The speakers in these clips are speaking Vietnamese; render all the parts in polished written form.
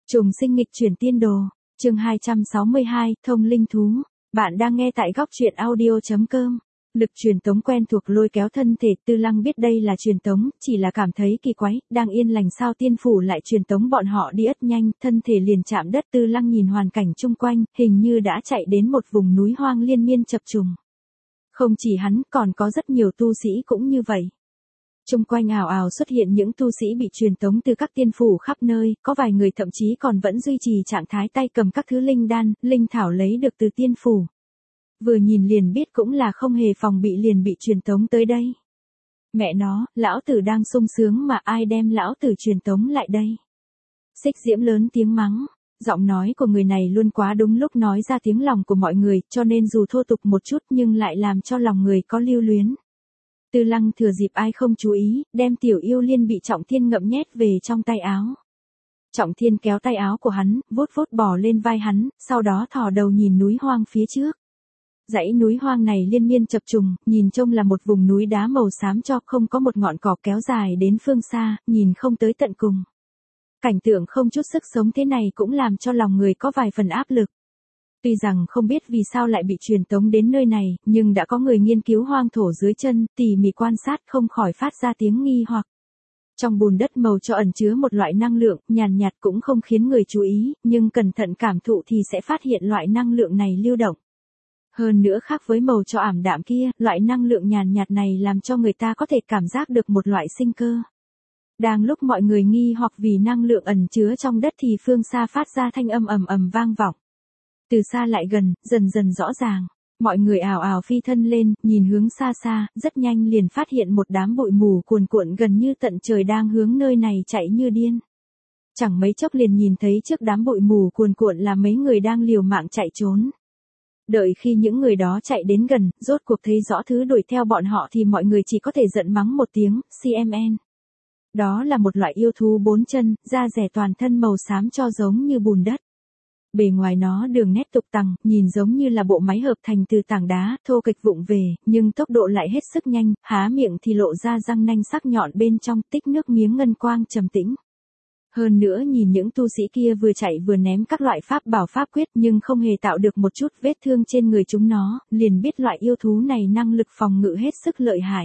Trùng sinh nghịch chuyển tiên đồ, chương 262, thông linh thú. Bạn đang nghe tại góc truyện audio.com. Lực truyền tống quen thuộc lôi kéo thân thể, Tư Lăng biết đây là truyền tống, chỉ là cảm thấy kỳ quái, đang yên lành sao tiên phủ lại truyền tống bọn họ đi ất nhanh, thân thể liền chạm đất. Tư Lăng nhìn hoàn cảnh chung quanh, hình như đã chạy đến một vùng núi hoang liên miên chập trùng. Không chỉ hắn, còn có rất nhiều tu sĩ cũng như vậy. Chung quanh ào ào xuất hiện những tu sĩ bị truyền tống từ các tiên phủ khắp nơi, có vài người thậm chí còn vẫn duy trì trạng thái tay cầm các thứ linh đan, linh thảo lấy được từ tiên phủ. Vừa nhìn liền biết cũng là không hề phòng bị liền bị truyền tống tới đây. Mẹ nó, lão tử đang sung sướng mà ai đem lão tử truyền tống lại đây. Xích Diễm lớn tiếng mắng, giọng nói của người này luôn quá đúng lúc nói ra tiếng lòng của mọi người, cho nên dù thô tục một chút nhưng lại làm cho lòng người có lưu luyến. Tư Lăng thừa dịp ai không chú ý, đem Tiểu Yêu Liên bị Trọng Thiên ngậm nhét về trong tay áo. Trọng Thiên kéo tay áo của hắn, vuốt vuốt bỏ lên vai hắn, sau đó thò đầu nhìn núi hoang phía trước. Dãy núi hoang này liên miên chập trùng, nhìn trông là một vùng núi đá màu xám cho, không có một ngọn cỏ kéo dài đến phương xa, nhìn không tới tận cùng. Cảnh tượng không chút sức sống thế này cũng làm cho lòng người có vài phần áp lực. Tuy rằng không biết vì sao lại bị truyền tống đến nơi này, nhưng đã có người nghiên cứu hoang thổ dưới chân, tỉ mỉ quan sát không khỏi phát ra tiếng nghi hoặc. Trong bùn đất màu cho ẩn chứa một loại năng lượng, nhàn nhạt cũng không khiến người chú ý, nhưng cẩn thận cảm thụ thì sẽ phát hiện loại năng lượng này lưu động. Hơn nữa khác với màu cho ảm đạm kia, loại năng lượng nhàn nhạt này làm cho người ta có thể cảm giác được một loại sinh cơ. Đang lúc mọi người nghi hoặc vì năng lượng ẩn chứa trong đất thì phương xa phát ra thanh âm ầm ầm vang vọng. Từ xa lại gần, dần dần rõ ràng, mọi người ào ào phi thân lên, nhìn hướng xa xa, rất nhanh liền phát hiện một đám bụi mù cuồn cuộn gần như tận trời đang hướng nơi này chạy như điên. Chẳng mấy chốc liền nhìn thấy trước đám bụi mù cuồn cuộn là mấy người đang liều mạng chạy trốn. Đợi khi những người đó chạy đến gần, rốt cuộc thấy rõ thứ đuổi theo bọn họ thì mọi người chỉ có thể giận mắng một tiếng, CMN. Đó là một loại yêu thú 4 chân, da rẻ toàn thân màu xám cho giống như bùn đất. Bề ngoài nó đường nét tục tằng, nhìn giống như là bộ máy hợp thành từ tảng đá, thô kệch vụng về, nhưng tốc độ lại hết sức nhanh, há miệng thì lộ ra răng nanh sắc nhọn bên trong, tích nước miếng ngân quang trầm tĩnh. Hơn nữa nhìn những tu sĩ kia vừa chạy vừa ném các loại pháp bảo pháp quyết nhưng không hề tạo được một chút vết thương trên người chúng nó, liền biết loại yêu thú này năng lực phòng ngự hết sức lợi hại.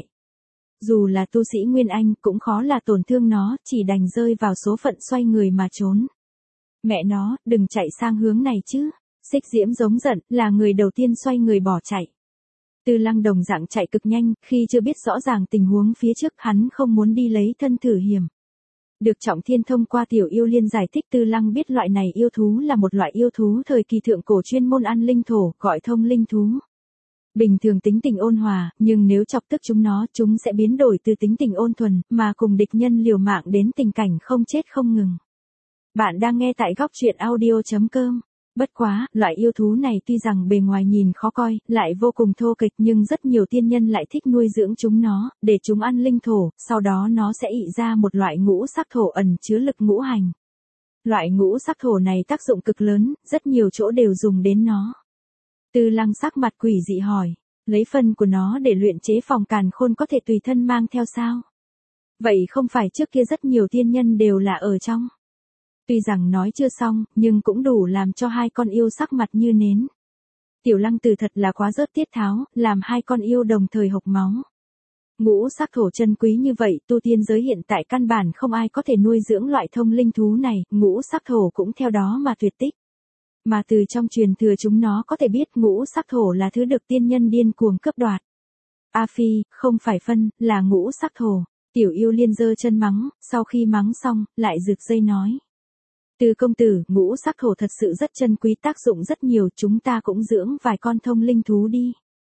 Dù là tu sĩ Nguyên Anh cũng khó là tổn thương nó, chỉ đành rơi vào số phận xoay người mà trốn. Mẹ nó, đừng chạy sang hướng này chứ. Xích Diễm giống giận, là người đầu tiên xoay người bỏ chạy. Tư Lăng đồng dạng chạy cực nhanh, khi chưa biết rõ ràng tình huống phía trước hắn không muốn đi lấy thân thử hiểm. Được Trọng Thiên thông qua Tiểu Yêu Liên giải thích, Tư Lăng biết loại này yêu thú là một loại yêu thú thời kỳ thượng cổ chuyên môn ăn linh thổ, gọi thông linh thú. Bình thường tính tình ôn hòa, nhưng nếu chọc tức chúng sẽ biến đổi từ tính tình ôn thuần, mà cùng địch nhân liều mạng đến tình cảnh không chết không ngừng. Bạn đang nghe tại góc truyện audio.com. Bất quá, loại yêu thú này tuy rằng bề ngoài nhìn khó coi, lại vô cùng thô kệch nhưng rất nhiều tiên nhân lại thích nuôi dưỡng chúng nó, để chúng ăn linh thổ, sau đó nó sẽ ị ra một loại ngũ sắc thổ ẩn chứa lực ngũ hành. Loại ngũ sắc thổ này tác dụng cực lớn, rất nhiều chỗ đều dùng đến nó. Tư Lăng sắc mặt quỷ dị hỏi, lấy phân của nó để luyện chế phòng càn khôn có thể tùy thân mang theo sao? Vậy không phải trước kia rất nhiều tiên nhân đều là ở trong? Tuy rằng nói chưa xong, nhưng cũng đủ làm cho hai con yêu sắc mặt như nến. Tiểu Lăng Tử thật là quá rớt tiết tháo, làm hai con yêu đồng thời hộc máu. Ngũ sắc thổ chân quý như vậy, tu tiên giới hiện tại căn bản không ai có thể nuôi dưỡng loại thông linh thú này, ngũ sắc thổ cũng theo đó mà tuyệt tích. Mà từ trong truyền thừa chúng nó có thể biết ngũ sắc thổ là thứ được tiên nhân điên cuồng cướp đoạt. A Phi, không phải phân, là ngũ sắc thổ. Tiểu Yêu Liên giơ chân mắng, sau khi mắng xong, lại rực dây nói. Từ công tử, ngũ sắc thổ thật sự rất chân quý, tác dụng rất nhiều, chúng ta cũng dưỡng vài con thông linh thú đi.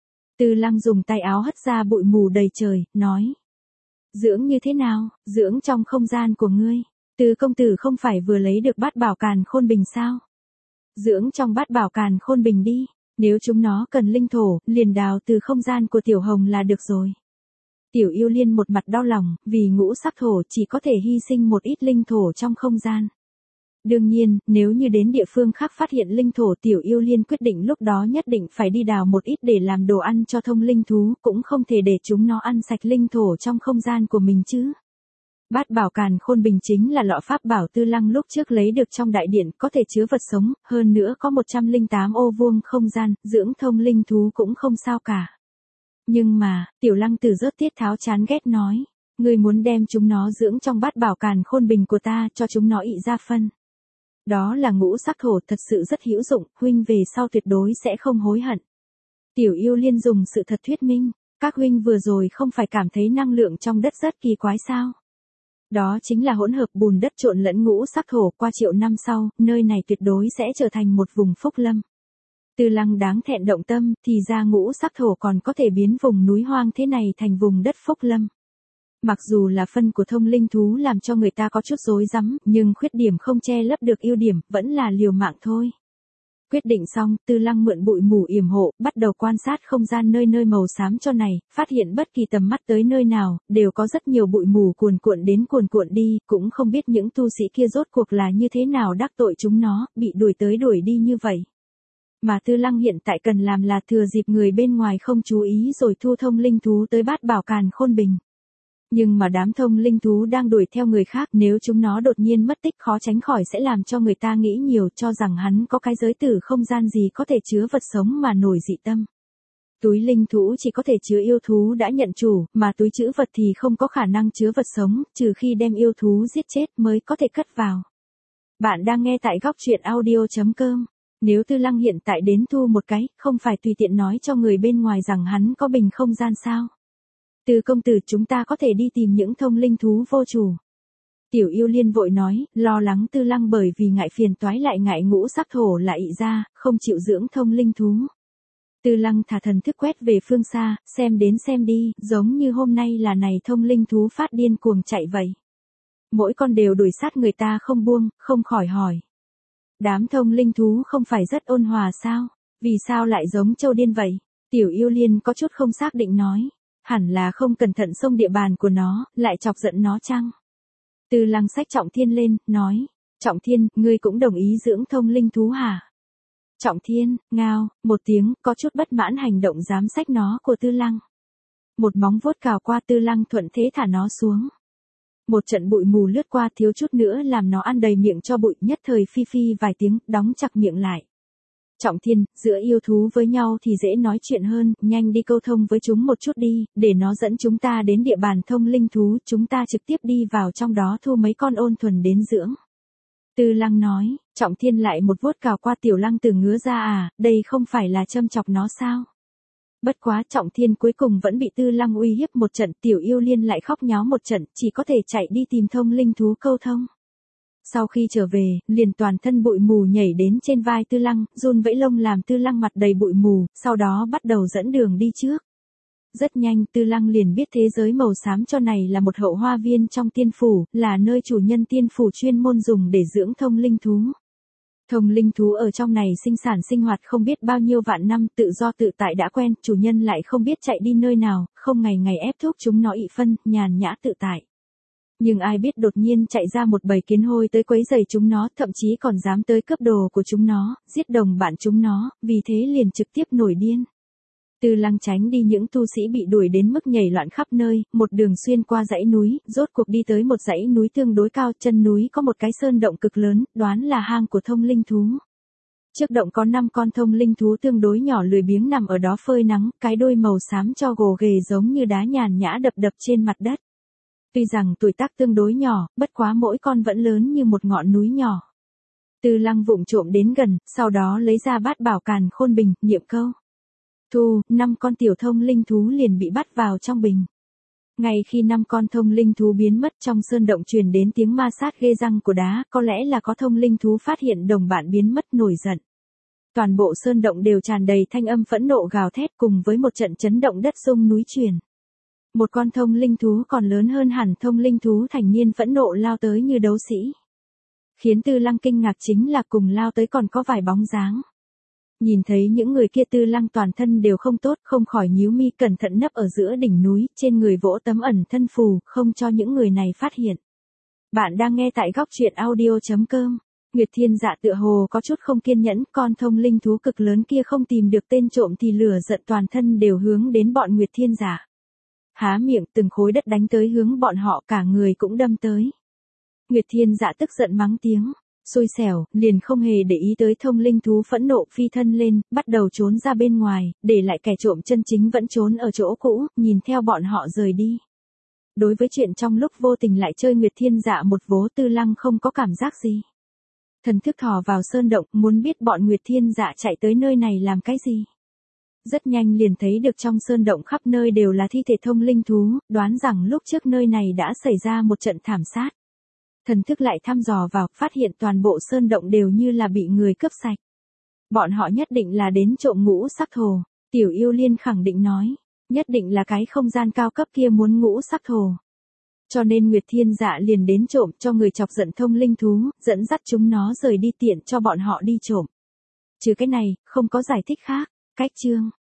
Tư Lăng dùng tay áo hất ra bụi mù đầy trời, nói. Dưỡng như thế nào, dưỡng trong không gian của ngươi. Từ công tử không phải vừa lấy được bát bảo càn khôn bình sao? Dưỡng trong bát bảo càn khôn bình đi, nếu chúng nó cần linh thổ, liền đào từ không gian của Tiểu Hồng là được rồi. Tiểu Yêu Liên một mặt đau lòng, vì ngũ sắc thổ chỉ có thể hy sinh một ít linh thổ trong không gian. Đương nhiên, nếu như đến địa phương khác phát hiện linh thổ, Tiểu Yêu Liên quyết định lúc đó nhất định phải đi đào một ít để làm đồ ăn cho thông linh thú, cũng không thể để chúng nó ăn sạch linh thổ trong không gian của mình chứ. Bát bảo càn khôn bình chính là lọ pháp bảo Tư Lăng lúc trước lấy được trong đại điện, có thể chứa vật sống, hơn nữa có 108 ô vuông không gian, dưỡng thông linh thú cũng không sao cả. Nhưng mà, Tiểu Lăng Tử rớt tiết tháo chán ghét nói, ngươi muốn đem chúng nó dưỡng trong bát bảo càn khôn bình của ta, cho chúng nó ị ra phân. Đó là ngũ sắc thổ, thật sự rất hữu dụng, huynh về sau tuyệt đối sẽ không hối hận. Tiểu Yêu Liên dùng sự thật thuyết minh, các huynh vừa rồi không phải cảm thấy năng lượng trong đất rất kỳ quái sao? Đó chính là hỗn hợp bùn đất trộn lẫn ngũ sắc thổ, qua triệu năm sau, nơi này tuyệt đối sẽ trở thành một vùng phúc lâm. Tư Lăng đáng thẹn động tâm, thì ra ngũ sắc thổ còn có thể biến vùng núi hoang thế này thành vùng đất phúc lâm. Mặc dù là phân của thông linh thú làm cho người ta có chút rối rắm, nhưng khuyết điểm không che lấp được ưu điểm, vẫn là liều mạng thôi. Quyết định xong, Tư Lăng mượn bụi mù yểm hộ, bắt đầu quan sát không gian nơi nơi màu xám cho này, phát hiện bất kỳ tầm mắt tới nơi nào, đều có rất nhiều bụi mù cuồn cuộn đi, cũng không biết những tu sĩ kia rốt cuộc là như thế nào đắc tội chúng nó, bị đuổi tới đuổi đi như vậy. Mà Tư Lăng hiện tại cần làm là thừa dịp người bên ngoài không chú ý rồi thu thông linh thú tới bát bảo càn khôn bình. Nhưng mà đám thông linh thú đang đuổi theo người khác, nếu chúng nó đột nhiên mất tích khó tránh khỏi sẽ làm cho người ta nghĩ nhiều, cho rằng hắn có cái giới tử không gian gì có thể chứa vật sống mà nổi dị tâm. Túi linh thú chỉ có thể chứa yêu thú đã nhận chủ, mà túi trữ vật thì không có khả năng chứa vật sống, trừ khi đem yêu thú giết chết mới có thể cất vào. Bạn đang nghe tại góc truyện audio.com. Nếu Tư Lăng hiện tại đến thu một cái, không phải tùy tiện nói cho người bên ngoài rằng hắn có bình không gian sao? Từ công tử, chúng ta có thể đi tìm những thông linh thú vô chủ. Tiểu Yêu Liên vội nói, lo lắng Tư Lăng bởi vì ngại phiền toái lại ngại ngũ sắc thổ lại ị ra, không chịu dưỡng thông linh thú. Tư Lăng thả thần thức quét về phương xa, xem đến xem đi, giống như hôm nay là này thông linh thú phát điên cuồng chạy vậy. Mỗi con đều đuổi sát người ta không buông, không khỏi hỏi. Đám thông linh thú không phải rất ôn hòa sao? Vì sao lại giống trâu điên vậy? Tiểu Yêu Liên có chút không xác định nói. Hẳn là không cẩn thận xông địa bàn của nó, lại chọc giận nó chăng? Tư Lăng xách Trọng Thiên lên, nói. Trọng Thiên, ngươi cũng đồng ý dưỡng thông linh thú hả? Trọng Thiên, ngao, một tiếng, có chút bất mãn hành động dám xách nó của Tư Lăng. Một móng vuốt cào qua Tư Lăng thuận thế thả nó xuống. Một trận bụi mù lướt qua thiếu chút nữa làm nó ăn đầy miệng cho bụi, nhất thời phi phi vài tiếng, đóng chặt miệng lại. Trọng Thiên, giữa yêu thú với nhau thì dễ nói chuyện hơn, nhanh đi câu thông với chúng một chút đi, để nó dẫn chúng ta đến địa bàn thông linh thú, chúng ta trực tiếp đi vào trong đó thu mấy con ôn thuần đến dưỡng. Tư Lăng nói, Trọng Thiên lại một vuốt cào qua Tiểu Lăng Tử ngứa ra à, đây không phải là châm chọc nó sao? Bất quá Trọng Thiên cuối cùng vẫn bị Tư Lăng uy hiếp một trận, Tiểu Yêu Liên lại khóc nháo một trận, chỉ có thể chạy đi tìm thông linh thú câu thông. Sau khi trở về, liền toàn thân bụi mù nhảy đến trên vai Tư Lăng, run vẫy lông làm Tư Lăng mặt đầy bụi mù, sau đó bắt đầu dẫn đường đi trước. Rất nhanh Tư Lăng liền biết thế giới màu xám cho này là một hậu hoa viên trong tiên phủ, là nơi chủ nhân tiên phủ chuyên môn dùng để dưỡng thông linh thú. Thông linh thú ở trong này sinh sản sinh hoạt không biết bao nhiêu vạn năm, tự do tự tại đã quen, chủ nhân lại không biết chạy đi nơi nào, không ngày ngày ép thúc chúng nó ị phân, nhàn nhã tự tại. Nhưng ai biết đột nhiên chạy ra một bầy kiến hôi tới quấy rầy chúng nó, thậm chí còn dám tới cướp đồ của chúng nó, giết đồng bạn chúng nó, vì thế liền trực tiếp nổi điên. Tư Lăng tránh đi những tu sĩ bị đuổi đến mức nhảy loạn khắp nơi, một đường xuyên qua dãy núi, rốt cuộc đi tới một dãy núi tương đối cao, chân núi có một cái sơn động cực lớn, đoán là hang của thông linh thú. Trước động có 5 con thông linh thú tương đối nhỏ lười biếng nằm ở đó phơi nắng, cái đuôi màu xám cho gồ ghề giống như đá nhàn nhã đập đập trên mặt đất. Tuy rằng tuổi tác tương đối nhỏ, bất quá mỗi con vẫn lớn như một ngọn núi nhỏ. Tư Lăng vụng trộm đến gần, sau đó lấy ra bát bảo càn khôn bình, niệm câu. Thu, 5 con tiểu thông linh thú liền bị bắt vào trong bình. Ngay khi 5 con thông linh thú biến mất trong sơn động truyền đến tiếng ma sát ghê răng của đá, có lẽ là có thông linh thú phát hiện đồng bạn biến mất nổi giận. Toàn bộ sơn động đều tràn đầy thanh âm phẫn nộ gào thét cùng với một trận chấn động đất rung núi chuyển. Một con thông linh thú còn lớn hơn hẳn thông linh thú thành niên phẫn nộ lao tới như đấu sĩ. Khiến Tư Lăng kinh ngạc chính là cùng lao tới còn có vài bóng dáng. Nhìn thấy những người kia Tư Lăng toàn thân đều không tốt, không khỏi nhíu mi cẩn thận nấp ở giữa đỉnh núi, trên người vỗ tấm ẩn thân phù, không cho những người này phát hiện. Bạn đang nghe tại góc truyện audio.com. Nguyệt Thiên Dạ tựa hồ có chút không kiên nhẫn, con thông linh thú cực lớn kia không tìm được tên trộm thì lửa giận toàn thân đều hướng đến bọn Nguyệt Thiên Dạ. Há miệng từng khối đất đánh tới hướng bọn họ, cả người cũng đâm tới. Nguyệt Thiên Dạ tức giận mắng tiếng, xui xẻo, liền không hề để ý tới thông linh thú, phẫn nộ phi thân lên, bắt đầu trốn ra bên ngoài, để lại kẻ trộm chân chính vẫn trốn ở chỗ cũ, nhìn theo bọn họ rời đi. Đối với chuyện trong lúc vô tình lại chơi Nguyệt Thiên Dạ một vố, Tư Lăng không có cảm giác gì. Thần thức thò vào sơn động, muốn biết bọn Nguyệt Thiên Dạ chạy tới nơi này làm cái gì. Rất nhanh liền thấy được trong sơn động khắp nơi đều là thi thể thông linh thú, đoán rằng lúc trước nơi này đã xảy ra một trận thảm sát. Thần thức lại thăm dò vào, phát hiện toàn bộ sơn động đều như là bị người cướp sạch. Bọn họ nhất định là đến trộm ngũ sắc thồ, Tiểu Yêu Liên khẳng định nói, nhất định là cái không gian cao cấp kia muốn ngũ sắc thồ. Cho nên Nguyệt Thiên Dạ liền đến trộm, cho người chọc giận thông linh thú, dẫn dắt chúng nó rời đi tiện cho bọn họ đi trộm. Trừ cái này, không có giải thích khác. Cách chương